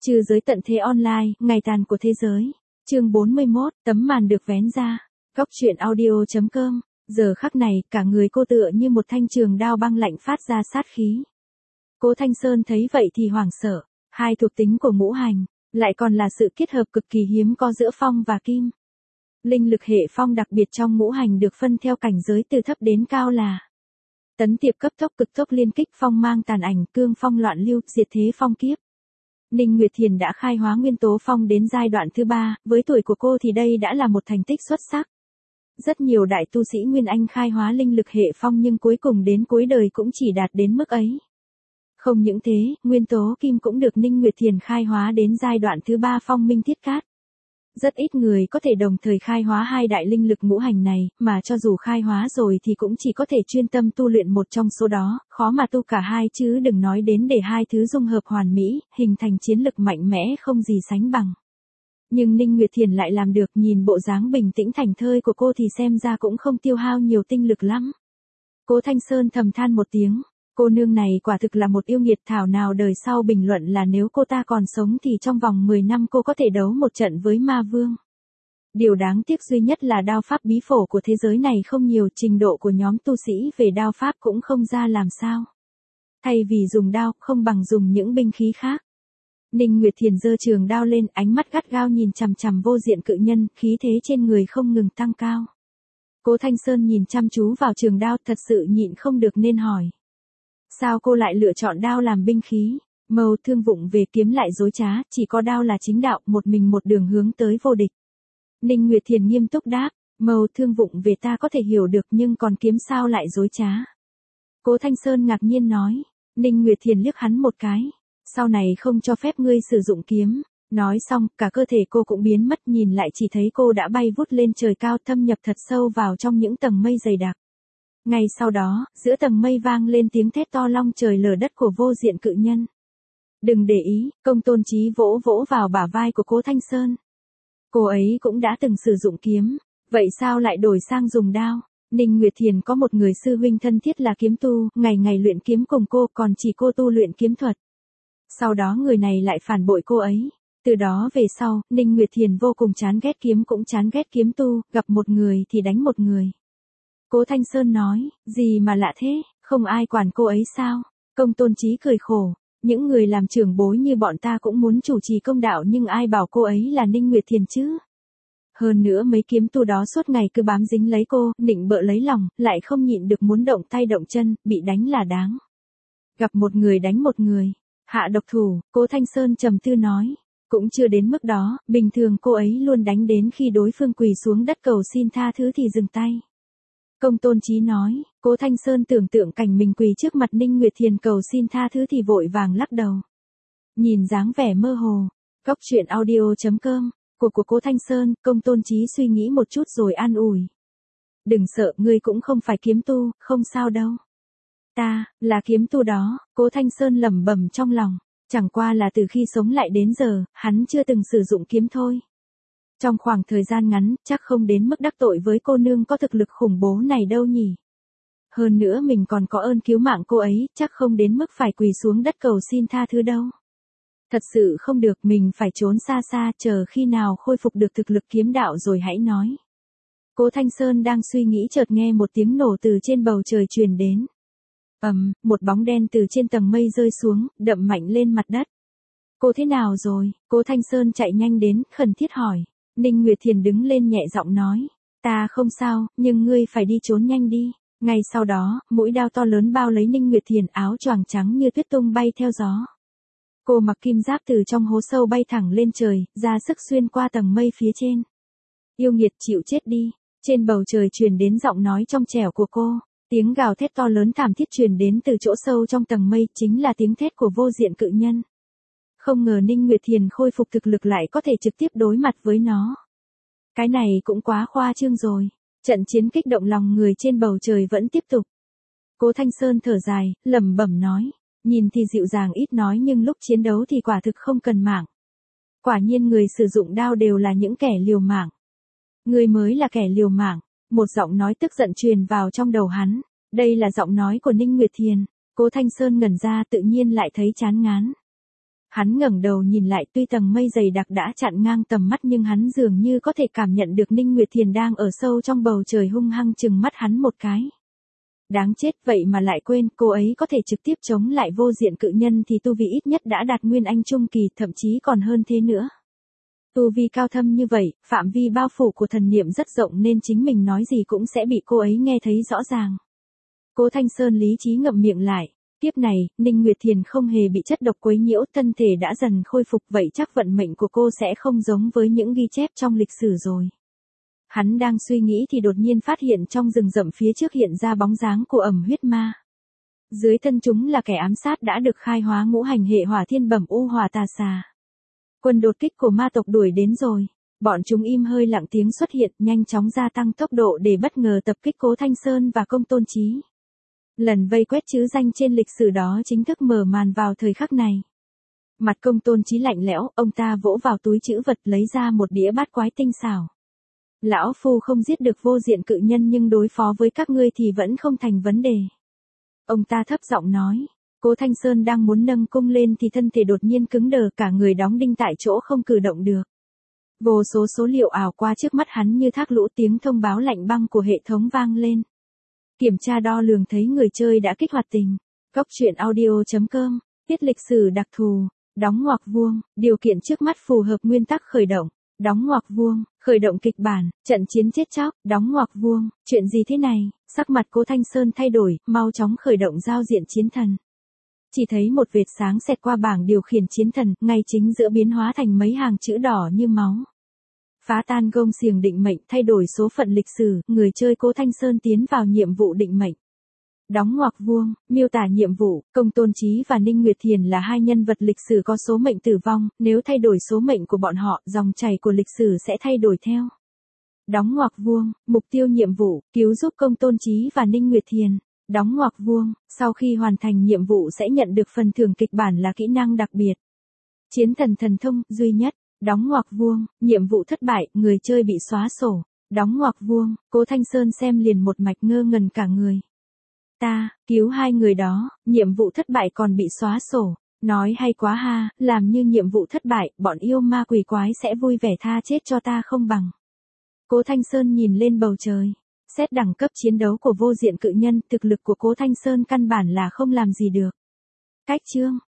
Trừ giới tận thế online, ngày tàn của thế giới. Chương 41, tấm màn được vén ra. Góc truyện audio.com. Giờ khắc này, cả người cô tựa như một thanh trường đao băng lạnh phát ra sát khí. Cố Thanh Sơn thấy vậy thì hoảng sợ. Hai thuộc tính của ngũ hành, lại còn là sự kết hợp cực kỳ hiếm có giữa phong và kim. Linh lực hệ phong đặc biệt trong ngũ hành được phân theo cảnh giới từ thấp đến cao là tấn tiệp, cấp tốc, cực tốc, liên kích, phong mang, tàn ảnh, cương phong, loạn lưu, diệt thế, phong kiếp. Ninh Nguyệt Thiền đã khai hóa nguyên tố phong đến giai đoạn thứ 3, với tuổi của cô thì đây đã là một thành tích xuất sắc. Rất nhiều đại tu sĩ Nguyên Anh khai hóa linh lực hệ phong nhưng cuối cùng đến cuối đời cũng chỉ đạt đến mức ấy. Không những thế, nguyên tố kim cũng được Ninh Nguyệt Thiền khai hóa đến giai đoạn thứ 3 phong minh thiết cát. Rất ít người có thể đồng thời khai hóa hai đại linh lực ngũ hành này, mà cho dù khai hóa rồi thì cũng chỉ có thể chuyên tâm tu luyện một trong số đó, khó mà tu cả hai chứ đừng nói đến để hai thứ dung hợp hoàn mỹ, hình thành chiến lực mạnh mẽ không gì sánh bằng. Nhưng Ninh Nguyệt Thiền lại làm được, nhìn bộ dáng bình tĩnh thảnh thơi của cô thì xem ra cũng không tiêu hao nhiều tinh lực lắm. Cố Thanh Sơn thầm than một tiếng. Cô nương này quả thực là một yêu nghiệt, thảo nào đời sau bình luận là nếu cô ta còn sống thì trong vòng 10 năm cô có thể đấu một trận với ma vương. Điều đáng tiếc duy nhất là đao pháp bí phổ của thế giới này không nhiều, trình độ của nhóm tu sĩ về đao pháp cũng không ra làm sao. Thay vì dùng đao, không bằng dùng những binh khí khác. Ninh Nguyệt Thiền giơ trường đao lên, ánh mắt gắt gao nhìn chằm chằm vô diện cự nhân, khí thế trên người không ngừng tăng cao. Cố Thanh Sơn nhìn chăm chú vào trường đao, thật sự nhịn không được nên hỏi. Sao cô lại lựa chọn đao làm binh khí? Mâu thương vụng về, kiếm lại dối trá, chỉ có đao là chính đạo, một mình một đường hướng tới vô địch. Ninh Nguyệt Thiền nghiêm túc đáp, mâu thương vụng về ta có thể hiểu được nhưng còn kiếm sao lại dối trá? Cố Thanh Sơn ngạc nhiên nói. Ninh Nguyệt Thiền liếc hắn một cái. Sau này không cho phép ngươi sử dụng kiếm. Nói xong, cả cơ thể cô cũng biến mất, nhìn lại chỉ thấy cô đã bay vút lên trời cao, thâm nhập thật sâu vào trong những tầng mây dày đặc. Ngay sau đó, giữa tầng mây vang lên tiếng thét to long trời lở đất của vô diện cự nhân. Đừng để ý, Công Tôn Chí vỗ vỗ vào bả vai của Cố Thanh Sơn. Cô ấy cũng đã từng sử dụng kiếm, vậy sao lại đổi sang dùng đao? Ninh Nguyệt Thiền có một người sư huynh thân thiết là kiếm tu, ngày ngày luyện kiếm cùng cô, còn chỉ cô tu luyện kiếm thuật. Sau đó người này lại phản bội cô ấy. Từ đó về sau, Ninh Nguyệt Thiền vô cùng chán ghét kiếm cũng chán ghét kiếm tu, gặp một người thì đánh một người. Cố Thanh Sơn nói, gì mà lạ thế, không ai quản cô ấy sao? Công Tôn Chí cười khổ, những người làm trưởng bối như bọn ta cũng muốn chủ trì công đạo nhưng ai bảo cô ấy là Ninh Nguyệt Thiền chứ? Hơn nữa mấy kiếm tu đó suốt ngày cứ bám dính lấy cô, nịnh bợ lấy lòng, lại không nhịn được muốn động tay động chân, bị đánh là đáng. Gặp một người đánh một người, hạ độc thủ, Cố Thanh Sơn trầm tư nói. Cũng chưa đến mức đó, bình thường cô ấy luôn đánh đến khi đối phương quỳ xuống đất cầu xin tha thứ thì dừng tay. Công Tôn Chí nói, Cố Thanh Sơn tưởng tượng cảnh mình quỳ trước mặt Ninh Nguyệt Thiền cầu xin tha thứ thì vội vàng lắc đầu. Nhìn dáng vẻ mơ hồ, góc truyện audio.com, của Cố Thanh Sơn, Công Tôn Chí suy nghĩ một chút rồi an ủi. Đừng sợ, ngươi cũng không phải kiếm tu, không sao đâu. Ta, là kiếm tu đó, Cố Thanh Sơn lẩm bẩm trong lòng, chẳng qua là từ khi sống lại đến giờ, hắn chưa từng sử dụng kiếm thôi. Trong khoảng thời gian ngắn, chắc không đến mức đắc tội với cô nương có thực lực khủng bố này đâu nhỉ. Hơn nữa mình còn có ơn cứu mạng cô ấy, chắc không đến mức phải quỳ xuống đất cầu xin tha thứ đâu. Thật sự không được, mình phải trốn xa xa, chờ khi nào khôi phục được thực lực kiếm đạo rồi hãy nói. Cố Thanh Sơn đang suy nghĩ chợt nghe một tiếng nổ từ trên bầu trời truyền đến. Một bóng đen từ trên tầng mây rơi xuống, đậm mạnh lên mặt đất. Cô thế nào rồi? Cố Thanh Sơn chạy nhanh đến, khẩn thiết hỏi. Ninh Nguyệt Thiền đứng lên nhẹ giọng nói. Ta không sao, nhưng ngươi phải đi trốn nhanh đi. Ngay sau đó, mũi đao to lớn bao lấy Ninh Nguyệt Thiền, áo choàng trắng như tuyết tung bay theo gió. Cô mặc kim giáp từ trong hố sâu bay thẳng lên trời, ra sức xuyên qua tầng mây phía trên. Yêu nghiệt, chịu chết đi. Trên bầu trời truyền đến giọng nói trong trẻo của cô. Tiếng gào thét to lớn thảm thiết truyền đến từ chỗ sâu trong tầng mây, chính là tiếng thét của vô diện cự nhân. Không ngờ Ninh Nguyệt Thiền khôi phục thực lực lại có thể trực tiếp đối mặt với nó. Cái này cũng quá khoa trương rồi. Trận chiến kích động lòng người trên bầu trời vẫn tiếp tục. Cố Thanh Sơn thở dài, lẩm bẩm nói. Nhìn thì dịu dàng ít nói nhưng lúc chiến đấu thì quả thực không cần mạng. Quả nhiên người sử dụng đao đều là những kẻ liều mạng. Người mới là kẻ liều mạng. Một giọng nói tức giận truyền vào trong đầu hắn. Đây là giọng nói của Ninh Nguyệt Thiền. Cố Thanh Sơn ngẩn ra tự nhiên lại thấy chán ngán. Hắn ngẩng đầu nhìn lại, tuy tầng mây dày đặc đã chặn ngang tầm mắt nhưng hắn dường như có thể cảm nhận được Ninh Nguyệt Thiền đang ở sâu trong bầu trời hung hăng trừng mắt hắn một cái. Đáng chết, vậy mà lại quên, cô ấy có thể trực tiếp chống lại vô diện cự nhân thì tu vi ít nhất đã đạt nguyên anh trung kỳ, thậm chí còn hơn thế nữa. Tu vi cao thâm như vậy, phạm vi bao phủ của thần niệm rất rộng nên chính mình nói gì cũng sẽ bị cô ấy nghe thấy rõ ràng. Cố Thanh Sơn lý trí ngậm miệng lại. Tiếp này, Ninh Nguyệt Thiền không hề bị chất độc quấy nhiễu, thân thể đã dần khôi phục, vậy chắc vận mệnh của cô sẽ không giống với những ghi chép trong lịch sử rồi. Hắn đang suy nghĩ thì đột nhiên phát hiện trong rừng rậm phía trước hiện ra bóng dáng của Ẩm Huyết Ma. Dưới thân chúng là kẻ ám sát đã được khai hóa ngũ hành hệ hỏa thiên bẩm u hỏa tà xà. Quân đột kích của ma tộc đuổi đến rồi. Bọn chúng im hơi lặng tiếng xuất hiện, nhanh chóng gia tăng tốc độ để bất ngờ tập kích Cố Thanh Sơn và Công Tôn Chí. Lần vây quét chứ danh trên lịch sử đó chính thức mở màn vào thời khắc này. Mặt Công Tôn Chí lạnh lẽo, ông ta vỗ vào túi trữ vật lấy ra một đĩa bát quái tinh xảo. Lão phu không giết được vô diện cự nhân nhưng đối phó với các ngươi thì vẫn không thành vấn đề. Ông ta thấp giọng nói. Cố Thanh Sơn đang muốn nâng cung lên thì thân thể đột nhiên cứng đờ, cả người đóng đinh tại chỗ không cử động được. Vô số số liệu ảo qua trước mắt hắn như thác lũ, tiếng thông báo lạnh băng của hệ thống vang lên. Kiểm tra đo lường thấy người chơi đã kích hoạt tình. Góc truyện audio.com, tiết lịch sử đặc thù, đóng ngoặc vuông, điều kiện trước mắt phù hợp nguyên tắc khởi động, đóng ngoặc vuông, khởi động kịch bản, trận chiến chết chóc, đóng ngoặc vuông, chuyện gì thế này, sắc mặt Cố Thanh Sơn thay đổi, mau chóng khởi động giao diện chiến thần. Chỉ thấy một vệt sáng xẹt qua bảng điều khiển chiến thần, ngay chính giữa biến hóa thành mấy hàng chữ đỏ như máu. Phá tan gông xiềng định mệnh, thay đổi số phận lịch sử, người chơi Cố Thanh Sơn tiến vào nhiệm vụ định mệnh. Đóng ngoặc vuông, miêu tả nhiệm vụ, Công Tôn Chí và Ninh Nguyệt Thiền là hai nhân vật lịch sử có số mệnh tử vong, nếu thay đổi số mệnh của bọn họ, dòng chảy của lịch sử sẽ thay đổi theo. Đóng ngoặc vuông, mục tiêu nhiệm vụ, cứu giúp Công Tôn Chí và Ninh Nguyệt Thiền. Đóng ngoặc vuông, sau khi hoàn thành nhiệm vụ sẽ nhận được phần thưởng kịch bản là kỹ năng đặc biệt. Chiến thần thần thông, duy nhất. Đóng ngoặc vuông, nhiệm vụ thất bại, người chơi bị xóa sổ. Đóng ngoặc vuông, Cố Thanh Sơn xem liền một mạch ngơ ngẩn cả người. Ta, cứu hai người đó, nhiệm vụ thất bại còn bị xóa sổ. Nói hay quá ha, làm như nhiệm vụ thất bại, bọn yêu ma quỷ quái sẽ vui vẻ tha chết cho ta không bằng. Cố Thanh Sơn nhìn lên bầu trời. Xét đẳng cấp chiến đấu của vô diện cự nhân, thực lực của Cố Thanh Sơn căn bản là không làm gì được. Cách chương